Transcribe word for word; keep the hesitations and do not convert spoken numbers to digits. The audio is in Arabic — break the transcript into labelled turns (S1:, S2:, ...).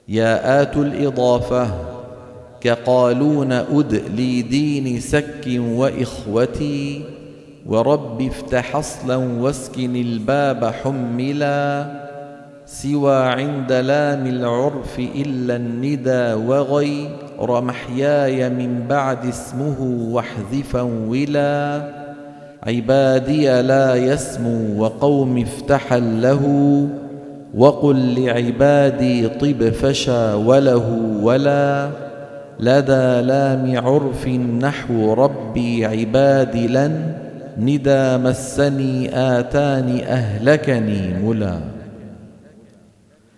S1: ياءات الإضافة كقالون أد لي دين سك وإخوتي، ورب افتح أصلا واسكن الباب حملا، سوى عند لام العرف إلا الندى وغير محياي من بعد اسمه واحذفا ولا، عبادي لا يسمو وقوم افتحا له، وقل لعبادي طب فشا وله ولا، لدى لام عرف نحو ربي عبادي لن، ندى مسني آتاني أهلكني ملا.